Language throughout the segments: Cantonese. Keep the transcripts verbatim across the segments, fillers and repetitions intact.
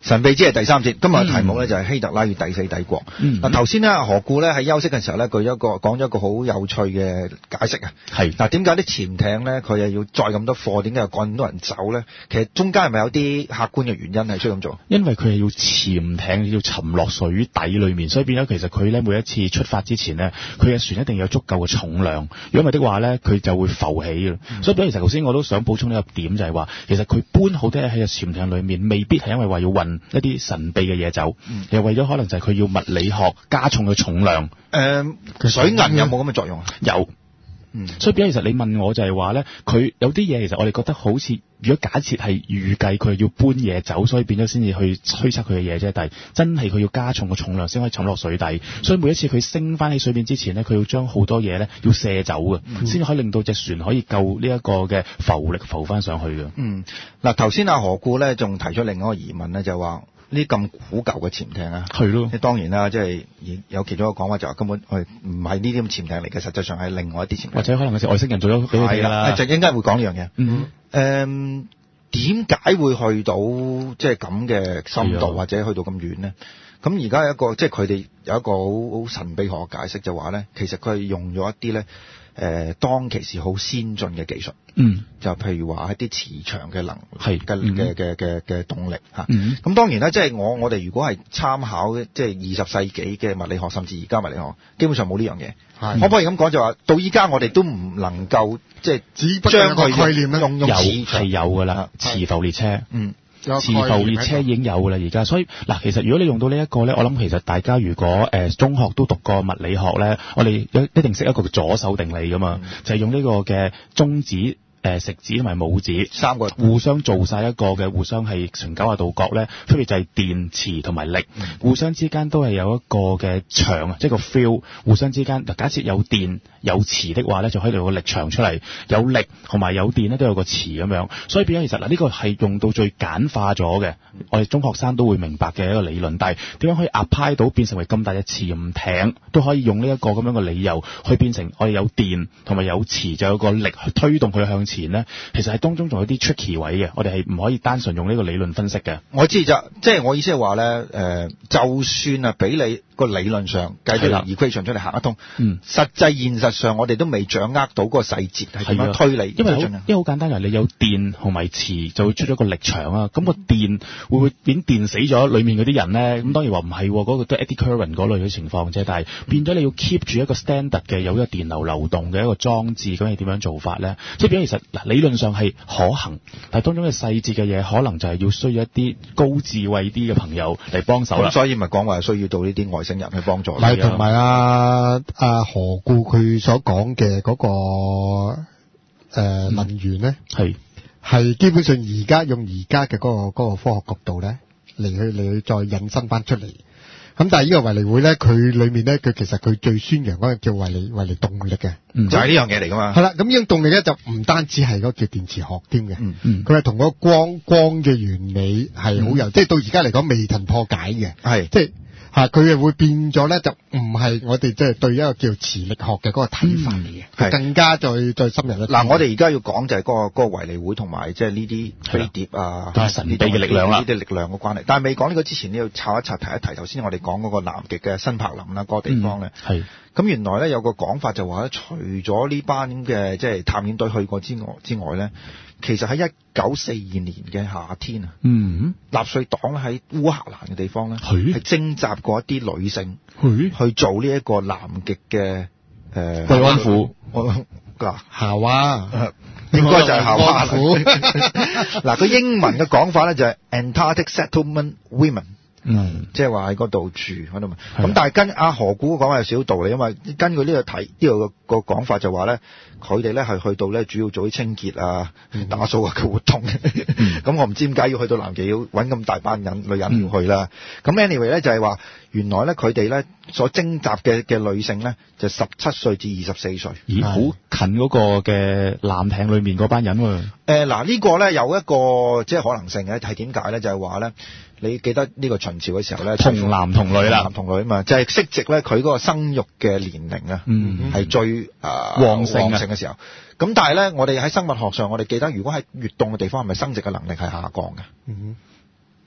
神秘之夜第三節，今日嘅題目咧就係希特拉與第四帝國。嗱頭先咧何故咧喺休息嘅時候咧，佢一個講咗一個好有趣嘅解釋啊。 係嗱，點解啲潛艇咧佢又要載咁多貨？點解又趕咁多人走咧？其實中間係咪有啲客觀嘅原因係需要咁做？ 因為佢係要潛艇要沉落水底裏面，所以變咗其實佢咧每一次出發之前咧，佢嘅船一定要有足夠嘅重量。如果唔係的話咧，佢就會浮起嘅。嗯、所以，比如其實頭先我都想補充呢個點，就係話其實佢搬好多嘢喺個潛艇裏面，未必係因為話要運一啲神秘嘅嘢走，嗯、又為咗可能就係佢要物理學加重嘅重量。誒、 呃，水銀有冇咁嘅作用啊？ 有。嗯，所以變咗其實你問我就係話咧，佢有啲嘢其實我哋覺得好似，如果假設係預計佢要搬嘢走，所以變咗先至去推測佢嘅嘢啫。但係真係佢要加重個重量先可以沉落水底，嗯、所以每一次佢升翻起水面之前咧，佢要將好多嘢咧要卸走嘅，先至、嗯、可以令到隻船可以夠呢一個嘅浮力浮翻上去嘅。嗯， 嗱頭先阿何故咧仲提出另一個疑問咧，就話、是。呢咁古舊嘅潛艇啊， 係咯， 當然啦，即係有其中一個講法就係根本係唔係呢啲咁潛艇嚟嘅，實際上係另外一啲潛艇， 或者可能係外星人做咗俾佢哋啦。 就應該會講呢樣嘢。嗯，誒點解會去到即係咁嘅深度或者去到咁遠呢？咁而家有一個即係佢哋有一個好好神秘學嘅解釋，就話咧，其實佢係用咗一啲咧。誒、呃、當其時好先進嘅技術，嗯，就譬如話一啲磁場嘅能係嘅嘅嘅嘅嘅動力嚇，咁、嗯啊、當然啦，即係我我哋如果係參考即係二十世紀嘅物理學，甚至而家物理學，基本上冇呢樣嘢。可唔可以咁講就話，到依家我哋都唔能夠即係只將佢概念咧用用磁係有㗎啦，磁浮列車，嗯。磁浮列車已經有㗎啦，而家所以嗱，其實如果你用到呢一個咧，我諗其實大家如果誒、呃、中學都讀過物理學咧，我哋一一定識一個左手定理㗎嘛，嗯、就係用呢個嘅中指。誒、呃、食指同埋拇指三個互相做晒一個嘅互相係呈九十度角咧，分別就係電磁同埋力，嗯、互相之間都係有一個嘅場，即係個 feel， 互相之間。假設有電有磁的話咧，就可以有個力場出嚟，有力同埋有電咧都有個磁咁樣。所以變咗其實嗱，呢個係用到最簡化咗嘅，我哋中學生都會明白嘅一個理論。但係點樣可以 apply 到變成為咁大嘅潛艇，都可以用呢一個咁樣嘅理由去變成我哋有電同埋有磁，就有個力去推動佢向前咧，其實喺當中仲有啲 tricky 位嘅，我哋係唔可以單純用呢個理論分析嘅。 我知就即係我意思係話咧，誒、呃，就算啊俾你個理論上計出嚟 equation 出嚟行得通，嗯，實際現實上我哋都未掌握到嗰個細節係點樣推理， 因為好因為好簡單嘅，你有電同埋磁就會出咗個力場啊，咁、嗯、個電會唔會變電死咗裏面嗰啲人咧？咁當然話唔係，嗰、嗰個都係 eddy current 嗰類嘅情況啫，但係變咗你要 keep 住一個 standard 嘅有一個電流流動嘅一個裝置，咁係點樣做法咧？即係變咗其實嗱。理論上係可行，但係當中嘅細節嘅嘢，可能就係要需要一啲高智慧啲嘅朋友嚟幫手啦。 所以咪講話需要到呢啲外星人去幫助。 係同埋阿阿何故佢所講嘅嗰個誒、呃、能源咧，係係、嗯、基本上而家用而家嘅嗰個嗰個科學角度咧嚟去嚟去再引申翻出嚟。咁但係呢個維尼會咧，佢裏面咧，佢其實佢最宣揚嗰個叫維尼維尼動力嘅， 嗯、就係呢樣嘢嚟噶嘛。係啦， 咁呢種動力咧就唔單止係嗰個叫電磁學添嘅，佢係同嗰個光光嘅原理係好有，嗯、即係到而家嚟講未曾破解嘅，係即係。吓，佢係會變咗咧，就唔係我哋即係對一個叫磁力學嘅嗰個睇法嚟嘅，嗯、更加再再深入一。 嗱，我哋而家要講就係嗰、嗰個嗰、嗰個維尼會同埋即係呢啲飛碟啊， 同埋神秘嘅力量啦， 呢啲力量嘅關係。但係未講呢個之前，你要查一查提一提。頭先我哋講嗰個南極嘅新柏林啦，嗰、嗰個地方咧，係咁、嗯、原來咧有個講法就話咧，除咗呢班嘅即係探險隊去過之外之外咧。其實喺一九四二年嘅夏天啊，嗯，納粹黨喺烏克蘭嘅地方咧，係徵集過一啲女性，去做呢一個南極嘅誒慰安婦，嗱夏娃， 應該就係夏娃婦。嗱，個英文嘅講法咧就係 Antarctic Settlement Women。嗯，即係話喺嗰度住喺度嘛，咁但係跟阿何故講話有少少道理，因為根據呢個睇呢個個講法就話咧，佢哋咧係去到咧主要做啲清潔啊、嗯、打掃啊嘅活動，咁、嗯、我唔知點解要去到南極要搵咁大班人女人要去啦。咁、嗯、anyway 咧就係話，原來咧佢哋咧所徵集嘅嘅女性咧就十七歲至二十四歲， 咦，好近嗰個嘅艦艇裏面嗰班人喎。誒、 呃，嗱、這個、呢個咧有一個即係可能性嘅，係點解咧？就係話咧。你記得呢個秦朝嘅時候咧， 同男同女啦， 同男同女啊嘛，就係適值咧，佢嗰個生育嘅年齡啊，嗯，係最誒、呃、 旺盛嘅時候。咁但係咧，我哋喺生物學上，我哋記得，如果喺越凍嘅地方，係咪生殖嘅能力係下降嘅？嗯，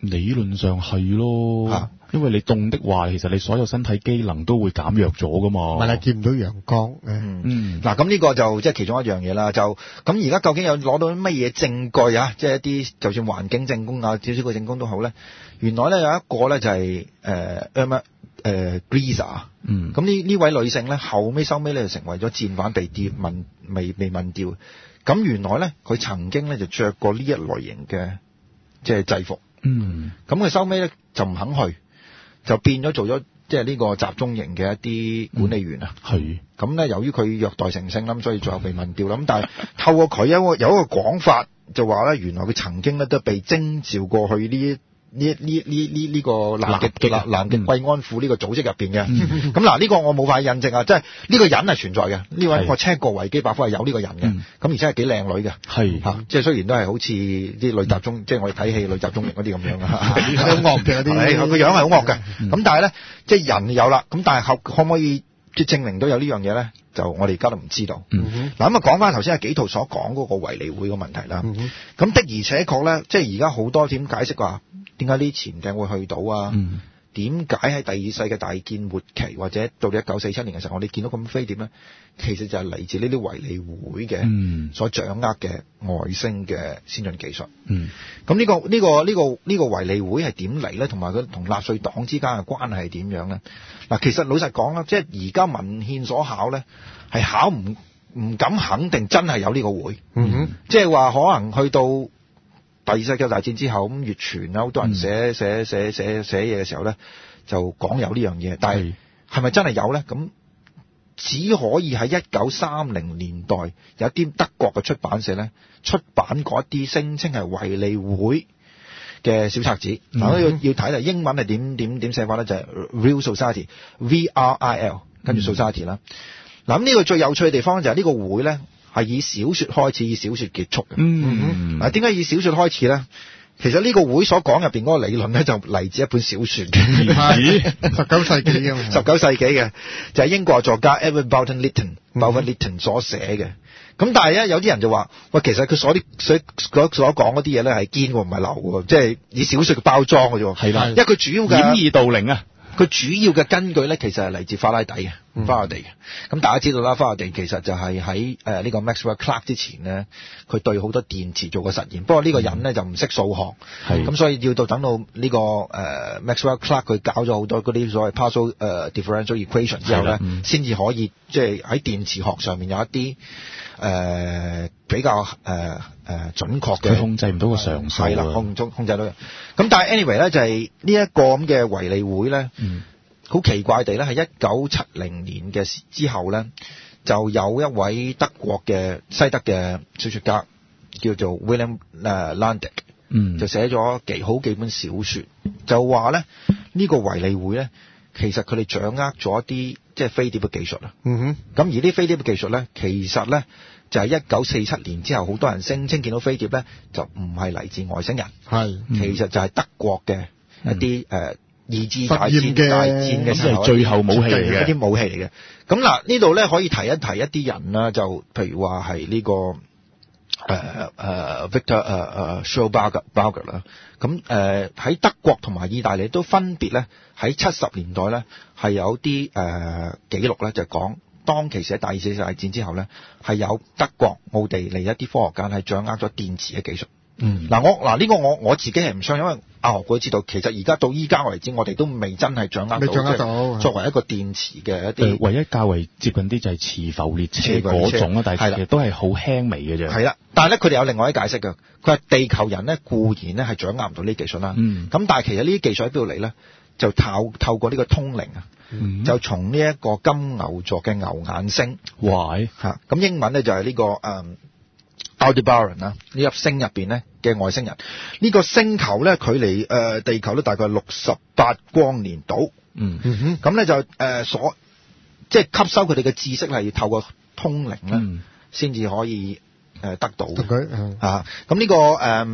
理論上係咯，啊、因為你凍的話，其實你所有身體機能都會減弱咗噶嘛。 咪係見唔到陽光。 嗯嗯。嗱，咁呢個就即係其中一樣嘢啦。就咁而家究竟有攞到乜嘢證據啊？即係一啲就算環境證供啊，少少個證供都好咧。原來咧有一個咧就係誒 Irma 誒 Gryza。嗯。咁呢呢位女性咧後尾收尾咧就成為咗戰犯被吊問未未問吊。咁原來咧佢曾經咧就着過呢一類型嘅即係制服。嗯，咁佢收尾咧就唔肯去，就變咗做咗即係呢個集中營嘅一啲管理員啊。係、嗯，咁咧由於佢虐待成性啦，咁所以最後被問掉啦。咁但係透過佢有一個有一個講法，就話咧原來佢曾經咧都被徵召過去呢呢呢呢呢呢個南極南南極慰安婦呢個組織入邊嘅。咁嗱呢個我冇法印證啊，即係呢個人係存在嘅。呢位我 check 過維基百科係有呢個人嘅，咁、嗯、而且係幾靚女嘅。係嚇，即係雖然都係好似啲女集中，嗯、即係我哋睇戲女集中營嗰啲咁樣啊，好惡嘅嗰啲，係個樣係好惡嘅。咁、嗯、但係咧，即係人有啦，咁但係可可唔可以即係證明到有呢樣嘢咧？就我哋而家都唔知道。嗱、嗯，咁啊講翻頭先阿紀陶所講嗰個維理會個問題啦。咁、嗯、的而且確咧，即係而家好多點解釋話點解呢潛艇會去到啊？點解喺第二世嘅大建末期或者到咗一九四七年嘅時候，我哋見到咁飛碟咧？其實就係嚟自呢啲維理會嘅所掌握嘅外星嘅先進技術。咁、嗯、呢、呢個呢、呢個呢、呢個呢、呢個維理會係點嚟咧？同埋佢同納粹黨之間嘅關係係點樣咧？嗱，其實老實講啦，即係而家文獻所考咧，係考唔唔敢肯定真係有呢個會。嗯、即係話可能去到第二次世界大戰之後，咁越傳啦，好多人寫寫寫寫寫嘢嘅時候咧，就講有呢樣嘢，但係係咪真係有咧？咁只可以喺一九三零年代有一啲德國嘅出版社咧出版過一啲聲稱係維理會嘅小冊子。嗱、嗯，要要睇嚟英文係點點點寫法咧，就係、是、Real Society V R I L 跟住 Society 啦。嗱、嗯，咁呢個最有趣嘅地方就係呢個會咧係以小說開始，以小說結束嘅。嗯，嗱，點解以小說開始咧？其實呢個會所講入邊嗰個理論咧，就嚟自一本小說嘅，十九世紀嘅，十九世紀嘅就係、是、英國作家 Edward Boughton Lytton，Boughton Lytton 所寫嘅。咁但係咧，有啲人就話：喂，其實佢所啲所所所講嗰啲嘢咧係堅喎，唔係流喎，即係以小說嘅包裝嘅啫。係啦，因為佢主要嘅掩耳盜鈴啊。佢主要嘅根據咧，其實係嚟自法拉第嘅，法拉第嘅。咁大家知道啦，法拉第其實就係喺誒呢個 Maxwell Clark 之前咧，佢對好多電池做過實驗。不過呢個人咧就唔識數學，咁所以要到等到呢、這個誒、呃、Maxwell Clark 佢搞咗好多嗰啲所謂 partial 誒、呃、differential equation 之後咧，先至可以即係喺電磁學上面有一啲誒、呃、比較誒誒、呃呃、準確嘅。佢控制唔到個常數。係啦，控控控制到。咁但係 anyway 咧就係呢一個咁嘅維理會咧。嗯好奇怪地咧，係一九七零年嘅之後咧，就有一位德國嘅西德嘅小說家叫做 William 誒 Landick，嗯，就寫咗幾好幾本小說，就話咧呢個維理會咧，其實佢哋掌握咗一啲即係飛碟嘅技術啊。嗯哼，咁而啲飛碟嘅技術咧，其實咧就係一九四七年之後，好多人聲稱見到飛碟咧，就唔係嚟自外星人，係、嗯，其實就係德國嘅一啲誒。嗯呃二次大戰嘅大戰嘅時候，最後武器嚟嘅一啲武器嚟嘅。咁嗱，呢度咧可以提一提一啲人啦，就譬如話係呢個誒誒、呃、Victor 誒誒 Schauberger 啦。咁誒喺德國同埋意大利都分別咧喺七十年代咧係有啲誒、呃、記錄咧，就講當其時喺第二次大戰之後咧係有德國、奧地利一啲科學家係掌握咗電磁嘅技術。嗯，嗱我嗱呢個我我自己係唔相信，因為阿學哥知道，其實而家到依家為止，我哋都未真係掌握到，未掌握到作為一個電池嘅一啲，唯一較為接近啲就係磁浮列車嗰種啊，但係其實都係好輕微嘅啫。係啦，但係咧佢哋有另外一解釋嘅，佢話地球人咧固然咧係掌握唔到呢啲技術啦，嗯，咁但係其實呢啲技術喺邊度嚟咧？就透透過呢個通靈啊，嗯，就從呢一個金牛座嘅牛眼星，哇嚇，咁英文咧就係呢、這個誒。嗯Aldebaran 啦，呢粒星入邊咧嘅外星人，呢、這個星球咧距離誒、呃、地球咧大概六十八光年度，嗯嗯哼，咁咧就誒、呃、所即係吸收佢哋嘅知識係要透過通靈咧，先、嗯、至可以誒、呃、得到嘅，佢、嗯、啊，咁呢、這個誒、呃、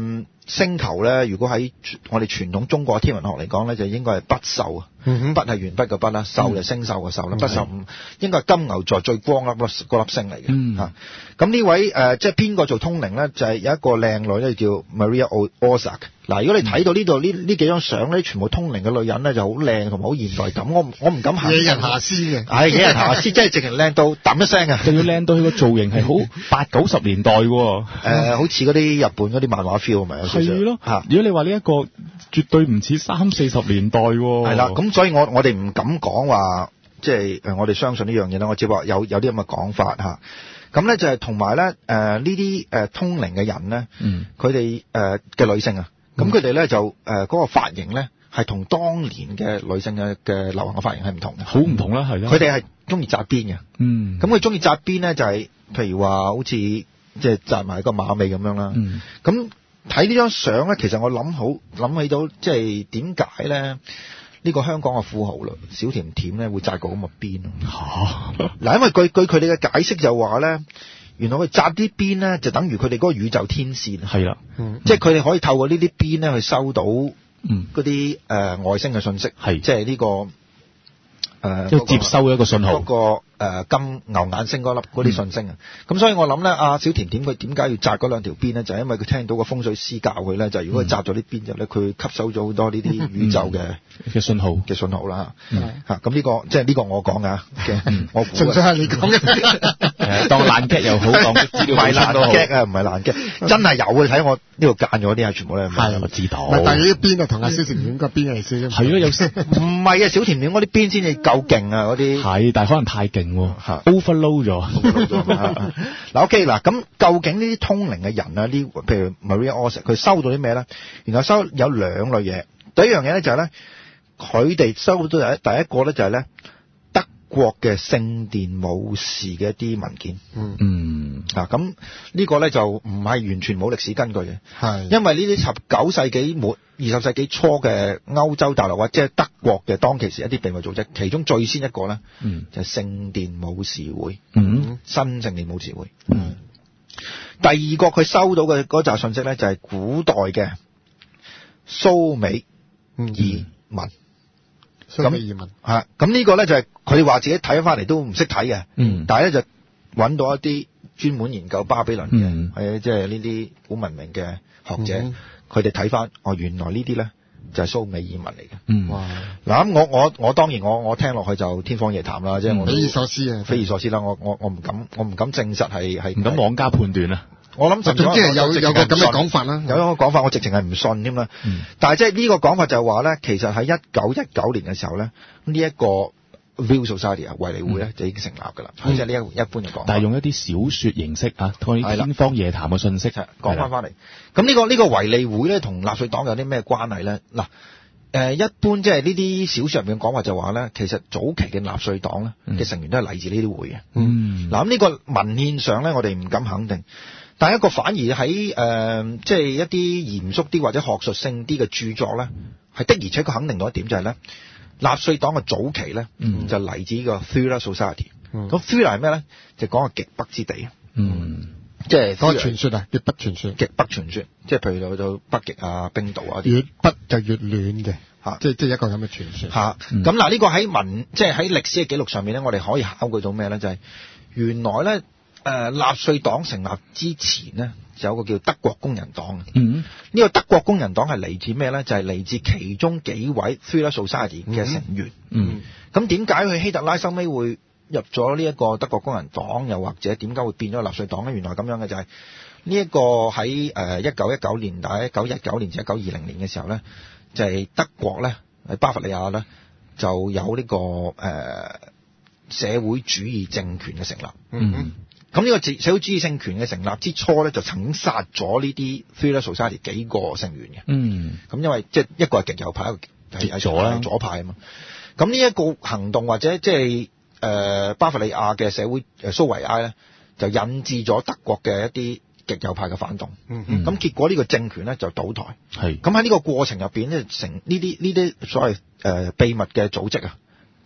星球咧，如果喺我哋傳統中國天文學嚟講咧，就應該係北宿啊。 嗯、 北係鉛筆個北啦，宿就星宿個宿啦，北宿應該係金牛座最光粒粒嗰粒星嚟嘅。 嗯嚇，咁呢位誒、呃、即係邊個做通靈咧？就係、是、有一個靚女咧，叫 Maria Orzac。嗱，如果你睇到呢度呢呢幾張相咧，全部通靈嘅女人咧就好靚同埋好現代感，我我唔敢行。 惹人遐思嘅， 係惹人遐思，真係直情靚到揼一聲啊！ 仲要靚到佢個造型係好八九十年代喎。誒、 呃，好似嗰啲日本嗰啲漫畫 feel 咪有少少。 係咯，嚇！如果你話呢一個絕對唔似三四十年代喎。係啦，咁所以我我哋唔敢講話，即係誒，我哋相信呢樣嘢啦。我只話有有啲咁嘅講法嚇。咁咧就係同埋咧誒呢啲誒通靈嘅人咧，佢哋誒嘅女性啊。咁佢哋咧就誒嗰、呃那個髮型咧係同當年嘅女性嘅嘅流行嘅髮型係唔同嘅，好唔同啦，係啦。佢哋係中意紮辮嘅，嗯。咁佢中意紮辮咧就係、是、譬如話好似即係紮埋個馬尾咁樣啦。嗯。咁睇呢張相咧，其實我諗好諗起到即係點解咧呢、這個香港嘅富豪啦，小甜甜咧會紮個咁嘅辮啊？嚇！嗱，因為據據佢哋嘅解釋就話咧。原來佢紮啲辮咧，就等於佢哋嗰個宇宙天線。係啦，嗯、即係佢哋可以透過呢啲辮咧去收到嗰啲誒外星嘅信息。係，即係呢、這個誒，呃、即接收一個信號。嗰、那個、呃、金牛眼星嗰粒嗰啲信息啊。咁、嗯、所以我諗咧，阿小甜甜佢點解要紮嗰兩條辮咧？就係、是、因為佢聽到個風水師教佢咧，就係、如果佢紮咗啲辮之後咧，佢吸收咗好多呢啲宇宙嘅嘅信號嘅信號啦。嚇，咁呢個即係呢個我講㗎嘅，我純粹係你講嘅，當爛 gag 又好，當資料唔係爛 gag 啊，唔係爛 gag，真係有嘅。睇我呢度間咗啲啊，全部咧係我知道。但係呢邊啊，同阿小甜甜個邊係少少。係咯，有唔係啊？小甜甜嗰啲邊先至夠勁啊！嗰啲係，但係可能太勁喎 ，overload 咗。嗱 OK 嗱，咁究竟呢啲通靈嘅人啊，呢譬如 Maria Orzac 佢收到啲咩咧？然後收有兩類嘢，第一樣嘢咧就係咧。佢哋收到第一第一個咧就係咧德國嘅聖殿武士嘅一啲文件。嗯嗯啊，咁呢個咧就唔係完全冇歷史根據嘅。係，因為呢啲十九世紀末二十世紀初嘅歐洲大陸或者係德國嘅當其時一啲秘密組織，其中最先一個咧，嗯，就係聖殿武士會。嗯，新聖殿武士會。嗯，第二個佢收到嘅嗰紮信息咧就係古代嘅蘇美移民。咁移民嚇，咁呢個咧就係佢哋話自己睇翻嚟都唔識睇嘅，嗯，但係咧就揾到一啲專門研究巴比倫嘅，係即係呢啲古文明嘅學者，佢哋睇翻，哦，原來呢啲咧就係蘇美移民嚟嘅，嗯，哇！嗱咁我我我當然我我聽落去就天方夜譚啦，即係我匪夷所思啊，匪夷所思啦，我我我唔敢我唔敢證實係係唔敢妄加判斷啊。我諗，總之係有有個咁嘅講法啦，有一個講法，我直情係唔信添啦。嗯、但係即係呢個講法就係話咧，其實喺一九一九年嘅時候咧，呢、這、一個 View Society 啊，衛理會咧就已經成立㗎啦。即係呢一一般嘅講法。但係用一啲小説形式啊，同啲天方夜譚嘅信息講翻翻嚟。咁呢、這個呢、這個衛理會咧，同納粹黨有啲咩關係咧？嗱，誒一般即係呢啲小説入面嘅講法就話咧，其實早期嘅納粹黨咧嘅成員都係嚟自呢啲會嘅。嗯，嗱咁呢個文獻上咧，我哋唔敢肯定。但係一個反而喺誒，即係一啲嚴肅啲或者學術性啲嘅著作咧，係的而且確肯定到一點就係咧，納粹黨嘅早期咧，嗯、就嚟自呢個 Führer Society。咁 Führer 係咩咧？就講個極北之地。嗯，即係嗰個傳說啊，極北傳說。極北傳說，即係譬如到到北極啊、冰島啊啲。越北就越暖嘅嚇，即係即係一個咁嘅傳說嚇。咁嗱，呢個喺文即係喺歷史嘅記錄上面咧，我哋可以考據到咩咧？就係、是、原來咧。誒、呃、納粹黨成立之前呢，就有個叫德國工人黨。嗯，呢、這個德國工人黨係嚟自咩咧？就係、是、嚟自其中幾位 Führer Society 嘅成員。嗯，咁點解佢希特拉收尾會入咗呢一個德國工人黨，又或者點解會變咗納粹黨咧？原來咁樣嘅就係呢一個喺誒一九一九年底、一九一九年至一九二零年嘅時候咧，就係、是、德國咧喺巴伐利亞咧就有呢、這個誒、呃、社會主義政權嘅成立。嗯。嗯咁呢個社會主義政權嘅成立之初咧，就曾經殺咗呢啲 Führer Society 幾個成員嘅。嗯。咁因為即係一個係極右派，一個係左啦，左派啊嘛。咁呢一個行動或者即係誒巴伐利亞嘅社會誒蘇維埃咧，就引致咗德國嘅一啲極右派嘅反動。嗯嗯。咁結果呢個政權咧就倒台。係。咁喺呢個過程入邊咧，成呢啲呢啲所謂誒、呃、秘密嘅組織啊，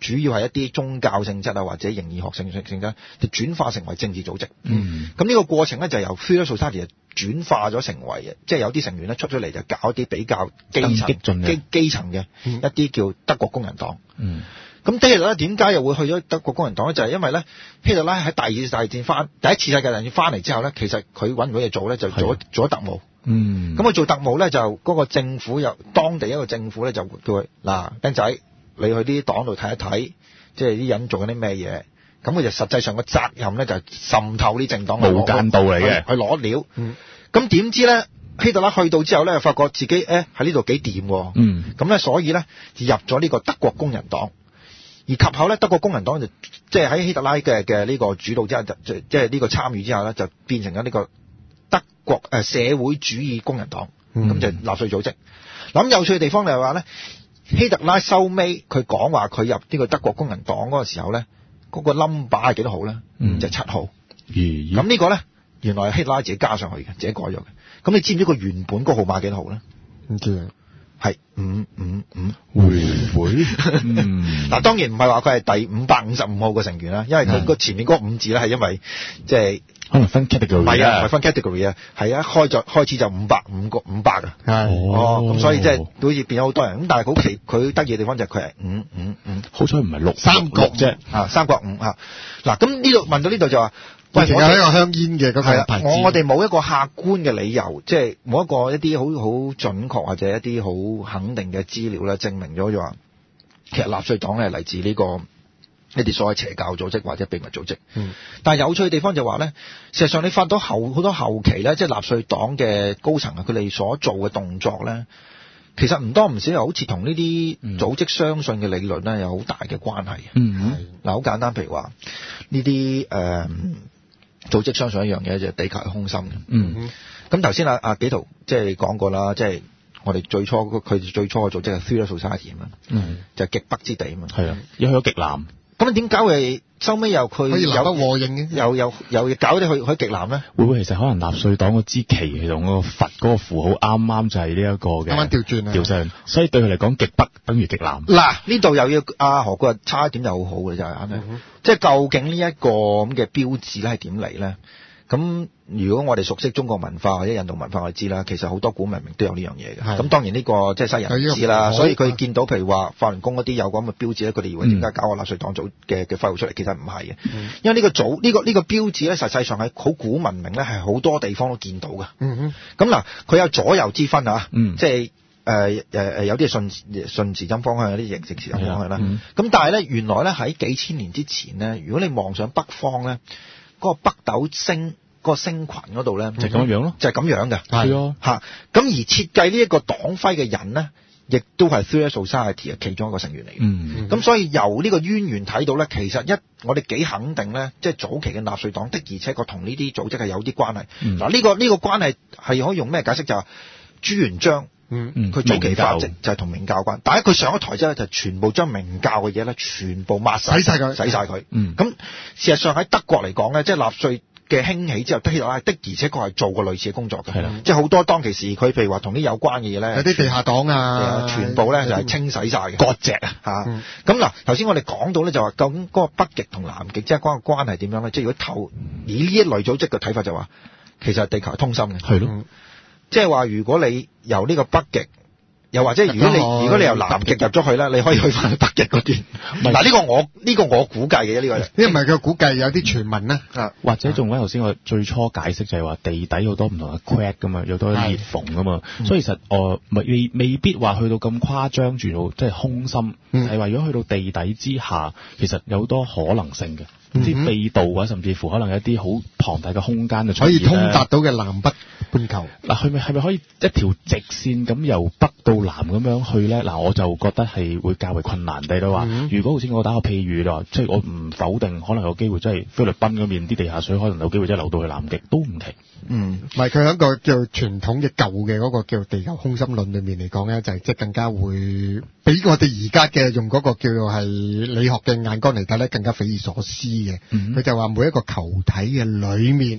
主要係一啲宗教性質啊或者形而學性性質，就轉化成為政治組織。 嗯， 咁呢個過程咧就由 Fearless Society 轉化咗成為，即係有啲成員咧出咗嚟就搞一啲比較基層激進嘅基基層嘅一啲叫德國工人黨。 嗯。 咁希特拉點解又會去咗德國工人黨咧？就係、是、因為咧，希特拉喺第二次大戰翻第一次世界大戰翻嚟之後咧，其實佢揾唔到嘢做咧，就做咗做咗特務。 嗯。咁佢做特務咧，就嗰個政府有當地一個政府咧，就叫佢嗱，僆仔，你去啲黨度睇一睇，即係啲人做緊啲咩嘢。咁佢就實際上個責任咧，就係滲透啲政黨無間道嚟嘅， 去攞料。咁點、嗯、知咧，希特拉去到之後咧，發覺自己誒喺呢度幾掂。嗯。咁咧，所以咧就入咗呢個德國工人黨。而及後咧，德國工人黨就即係喺希特拉嘅嘅呢個主導之下，就即係呢個參與之下咧，就變成咗呢個德國誒、呃、社會主義工人黨，咁、嗯、就納粹組織。咁有趣嘅地方就係話咧，希特拉收尾佢講話佢入呢個德國工人黨嗰個時候咧，嗰、那個 number 係幾多號咧？嗯、就係、是、七號。咁、嗯、呢個咧，原來係希特拉自己加上去嘅，自己改咗嘅。咁你知唔知佢原本嗰個號碼幾多號咧？唔知。係五五五會會，嗯，嗱當然唔係話佢係第五百五十五號嘅成員啦，因為佢個前面嗰個五字咧係因為即係可能分 category， 唔係啊，唔係分 category 啊，係一開咗開始就五百五個五百啊，係哦，咁所以即係好似變咗好多人，咁但係好奇佢得意嘅地方就係佢係五五五， 好彩唔係六三角啫，啊三角五啊，嗱咁呢度問到呢度就話。 喂，仲有一個香煙嘅嗰個牌子， 我我哋冇一個客觀嘅理由，即係冇一個一啲好好準確或者一啲好肯定嘅資料咧，證明咗就話，其實納粹黨係嚟自呢、這個一啲所謂邪教組織或者秘密組織。嗯，但係有趣嘅地方就話咧，事實上你發到後好多後期咧，即係納粹黨嘅高層啊，佢哋所做嘅動作咧，其實唔多唔少又好似同呢啲組織相信嘅理論咧有好大嘅關係。嗯，嗱好簡單，譬如話呢啲誒。呃組織相信一樣嘢就係地球係空心嘅。嗯，咁頭先阿阿紀陶即係講過啦，即係我哋最初佢哋最初嘅組織係 Fearless Society 啊嘛。嗯，就係極北之地啊嘛。係啊，要去咗極南。咁點解會收尾又佢有得和應嘅？ 又又又搞啲去去極南咧？ 會唔會其實可能納粹黨嗰支旗同嗰個佛嗰個符號啱啱就係呢一個嘅啱啱調轉啊？ 調上，所以對佢嚟講極北等於極南。 嗱呢度又要阿何國差一點就好好嘅就係、嗯，即係究竟呢一個咁嘅標誌咧係點嚟咧？咁如果我哋熟悉中國文化或者印度文化，我哋知啦，其實好多古文明都有呢樣嘢嘅。咁當然呢、這個即係西人唔知啦，所以佢見到譬如話法輪功嗰啲有咁嘅標誌咧，佢哋以為點解搞個納粹黨組嘅嘅徽號出嚟？其實唔係嘅，因為呢個組呢、這個呢、這個標誌咧，實際上係好古文明咧，係好多地方都見到嘅。咁嗱，佢有左右之分啊，嗯、即係誒誒誒有啲係順順時針方向，有啲逆逆時針方向啦。咁、嗯、但係咧，原來咧喺幾千年之前咧，如果你望上北方咧，嗰、那個北斗星。嗰個星群嗰度咧就咁樣咯，就係、是、咁樣嘅，係啊嚇。咁而設計呢一個黨徽嘅人咧，亦都係 Fearless Society 嘅其中一個成員嚟嘅。嗯，咁所以由呢個淵源睇到咧，其實一我哋幾肯定咧，即係早期嘅納粹黨的而且確同呢啲組織係有啲關係。嗱、嗯，呢、這個呢、這個關係係可以用咩解釋？就係、是、朱元璋，嗯嗯，佢早期發跡就係同明教有關。但係佢上咗台之後，就全部將明教嘅嘢咧，全部抹晒，洗晒佢，洗晒佢。嗯，咁事實上喺德國嚟講咧，即係納粹嘅興起之後，希特拉的而且確係做過類似嘅工作嘅，係啦，即係好多當其時佢譬如話同啲有關嘅嘢咧， 有啲地下黨啊， 全部咧就係清洗晒嘅，割席啊嚇。咁嗱，頭先我哋講到咧就話，究竟嗰個北極同南極即係嗰個關係點樣咧？即係如果透以呢一類組織嘅睇法就話，其實地球係通心嘅，係咯，即係話如果你由呢個北極。又或者如果你如果你由南極入咗去咧，你可以去翻去北極嗰段。嗱呢個我呢、呢個我估計嘅呢、呢個，呢個唔係佢估計，有啲傳聞啦。 啊，或者仲喺頭先我最初解釋就係話地底好多唔同嘅 crack 噶嘛，有好多裂縫噶嘛，所以其實我未、呃、未必話去到咁誇張住到即係空心，係、嗯、話如果去到地底之下，其實有好多可能性嘅。啲秘道啊，甚至乎可能有一啲好龐大嘅空間就出現可以通達到嘅南北半球。 嗱，係咪係咪可以一條直線咁由北到南咁樣去咧？嗱，我就覺得係會較為困難啲咯。話、嗯、如果好似我打個譬喻啦，即係我唔否定可能有機會，即係菲律賓嗰邊啲地下水可能有機會即係流到去南極都唔奇。 嗯，唔係佢喺個叫傳統嘅舊嘅嗰個叫地球空心論裏面嚟講咧，就係即係更加會比我哋而家嘅用嗰個叫做係理學嘅眼光嚟睇咧，更加匪夷所思嘅。佢、嗯、就話每一個球體嘅裏面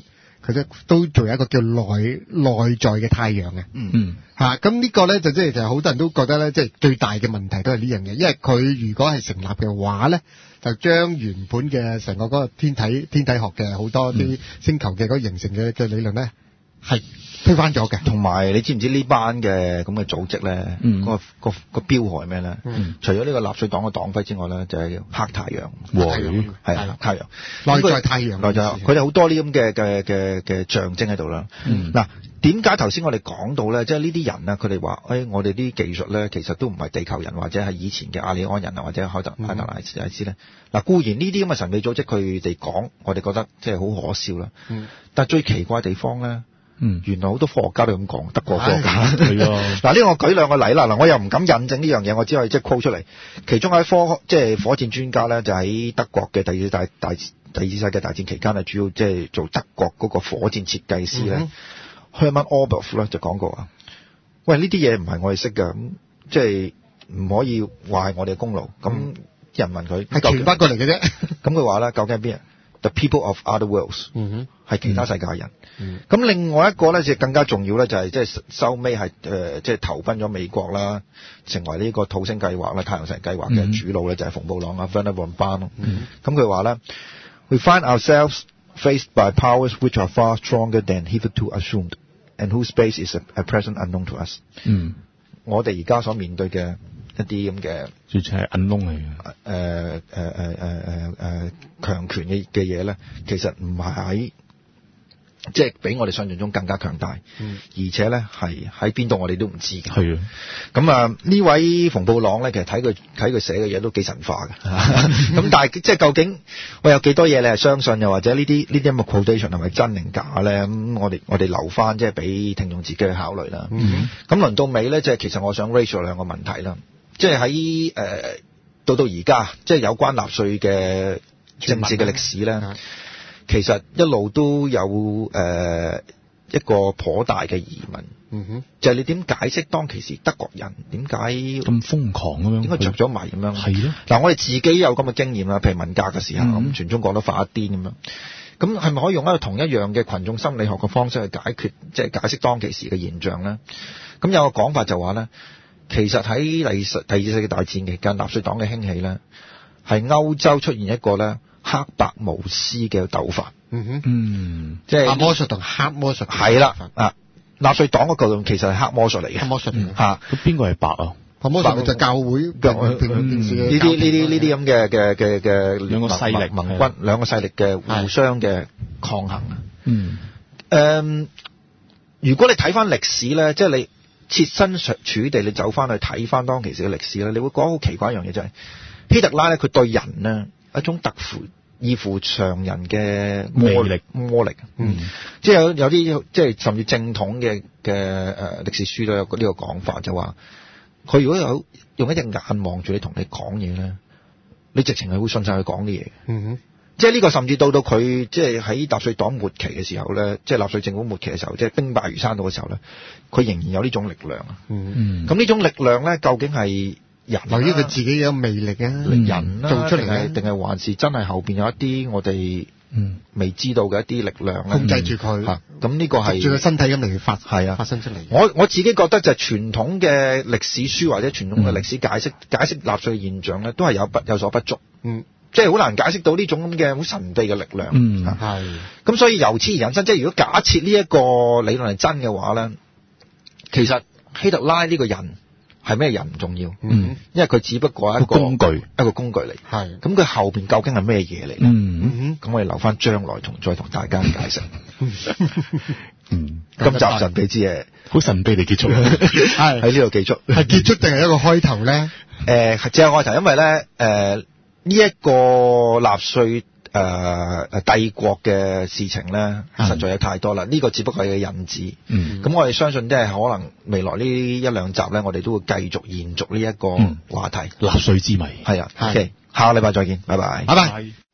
佢都都仲有一個叫內內在嘅太陽嘅。 嗯嗯。 嚇，咁呢個咧就即係其實好多人都覺得咧，即係最大嘅問題都係呢樣嘢，因為佢如果係成立嘅話咧，就將原本嘅成個嗰個天體天體學嘅好多啲星球嘅嗰形成嘅嘅理論咧，係推翻咗嘅。 同埋你知唔知呢班嘅咁嘅組織咧， 嗯， 個個個標號係咩咧？ 嗯， 除咗呢個納粹黨嘅黨徽之外咧，就係、是、黑太陽。 喎， 係啊，太陽。 內在太陽。 內在，佢哋好多呢咁嘅嘅嘅嘅象徵喺度啦。嗱、嗯，點解頭先我哋講到咧，即係呢啲人啊，佢哋話，誒，我哋啲技術咧，其實都唔係地球人或者係以前嘅亞利安人啊，或者凱特凱特賴斯咧。嗱、嗯，固然呢啲咁嘅神秘組織，佢哋講，我哋覺得即係好可笑啦。嗯。但係最奇怪嘅地方咧。嗯，原來好多科學家都咁講，德國科學家係啊。嗱，呢個我舉兩個例啦。嗱，我又唔敢印證呢樣嘢，我只可以即係 quote 出嚟。其中喺科即係火箭專家咧，就喺德國嘅第二次大大第二次世界大戰期間啊，主要即係做德國嗰個火箭設計師咧、嗯、Hermann Oberth 咧就講過啊。喂，呢啲嘢唔係我哋識㗎，咁即係唔可以話係我哋嘅功勞。咁、嗯、人問佢係傳翻過嚟嘅啫。 咁佢話咧，究竟係邊人 ？The people of other worlds，嗯哼，係其他世界人。咁、嗯、另外一個咧，就更加重要咧，就係即係收尾係誒，即係投奔咗美國啦，成為呢個土星計劃啦、太陽神計劃嘅主腦咧，就係馮布朗啊 Wernher von Braun 咯。咁佢話咧 ，We find ourselves faced by powers which are far stronger than hitherto assumed, and whose base is at present unknown to us。嗯，我哋而家所面對嘅一啲咁嘅， 直情係 unknown 嚟嘅。 誒誒誒誒誒誒強權嘅嘅嘢咧，其實唔係喺。即係比我哋想象中更加強大，嗯、而且咧係喺邊度我哋都唔知嘅。係啊，咁啊呢位馮布朗咧，其實睇佢睇佢寫嘅嘢都幾神化嘅。咁但係即係究竟我有幾多嘢你係相信，又或者呢啲呢啲咁嘅 quotation 係咪真定假咧？咁我哋我哋留翻即係俾聽眾自己去考慮啦。咁、嗯、輪到尾咧，即係其實我想 raise 兩個問題啦。即係喺誒到到而家，即係有關納粹嘅政治嘅歷史咧。其實一路都有誒、呃、一個頗大嘅疑問，嗯哼，就係、是、你點解釋當其時德國人點解咁瘋狂咁樣， 點解着咗迷咁樣？係咯，嗱，我哋自己有咁嘅經驗啦，譬如文革嘅時候，咁、嗯、全中國都發一癲咁樣，咁係咪可以用一個同一樣嘅群眾心理學嘅方式去解決，即係解釋當其時嘅現象咧？咁有個講法就話咧，其實喺第二次第二次世界大戰期間，納粹黨嘅興起咧，係歐洲出現一個咧。黑白無私嘅鬥法，嗯哼，嗯，即係白魔術同黑魔術，係啦，啊，納粹黨嗰個其實係黑魔術嚟嘅，黑魔術嚇，咁邊個係白啊？黑魔術就教會平平時呢啲呢啲呢啲咁嘅嘅嘅嘅兩個勢力盟軍，兩個勢力嘅互相嘅抗衡啊，嗯，誒，如果你睇翻歷史咧，即係你設身處地，你走翻去睇翻當其時嘅歷史咧，你會講好奇怪一樣嘢就係希特拉咧，佢對人咧。一種特乎異乎常人嘅魔力，魔力，嗯，即係有有啲即係甚至正統嘅嘅誒歷史書都有呢個講法，就話佢如果有用一隻眼望住你同你講嘢咧，你直情係會信晒佢講啲嘢，嗯哼，即係呢個甚至到到佢即係喺納粹黨末期嘅時候咧，即係納粹政府末期嘅時候，即係兵敗如山倒嘅時候咧，佢仍然有呢種力量啊，嗯，咁呢種力量咧，究竟係？人由於佢自己嘅魅力啊，人啦、啊，做出嚟嘅，定係還是真係後邊有一啲我哋嗯未知道嘅一啲力量控制住佢嚇？咁呢個係住佢身體咁嚟發係啊發生出嚟。我我自己覺得就係傳統嘅歷史書或者傳統嘅歷史解釋、嗯、解釋納粹現象咧，都係有不有所不足。嗯，即係好難解釋到呢種咁嘅好神秘嘅力量。嗯，係。咁所以由此而引申，即係如果假設呢一個理論係真嘅話咧，其實希特拉呢個人。係咩人唔重要，嗯，因為佢只不過係一個工具，一個工具嚟，係。咁佢後邊究竟係咩嘢嚟？嗯，咁我哋留翻將來同再同大家解釋。嗯，今集神秘之夜，好神秘地結束，係喺呢度結束，係結束定係一個開頭咧？誒，只係開頭，因為咧，誒呢一個納粹。誒、呃、帝國嘅事情咧，實在有太多啦。呢、嗯、個只不過係個引子。嗯，咁我哋相信即係可能未來呢一兩集咧，我哋都會繼續延續呢一個話題。納粹之謎。係啊。OK，下個禮拜再見，拜拜。拜拜。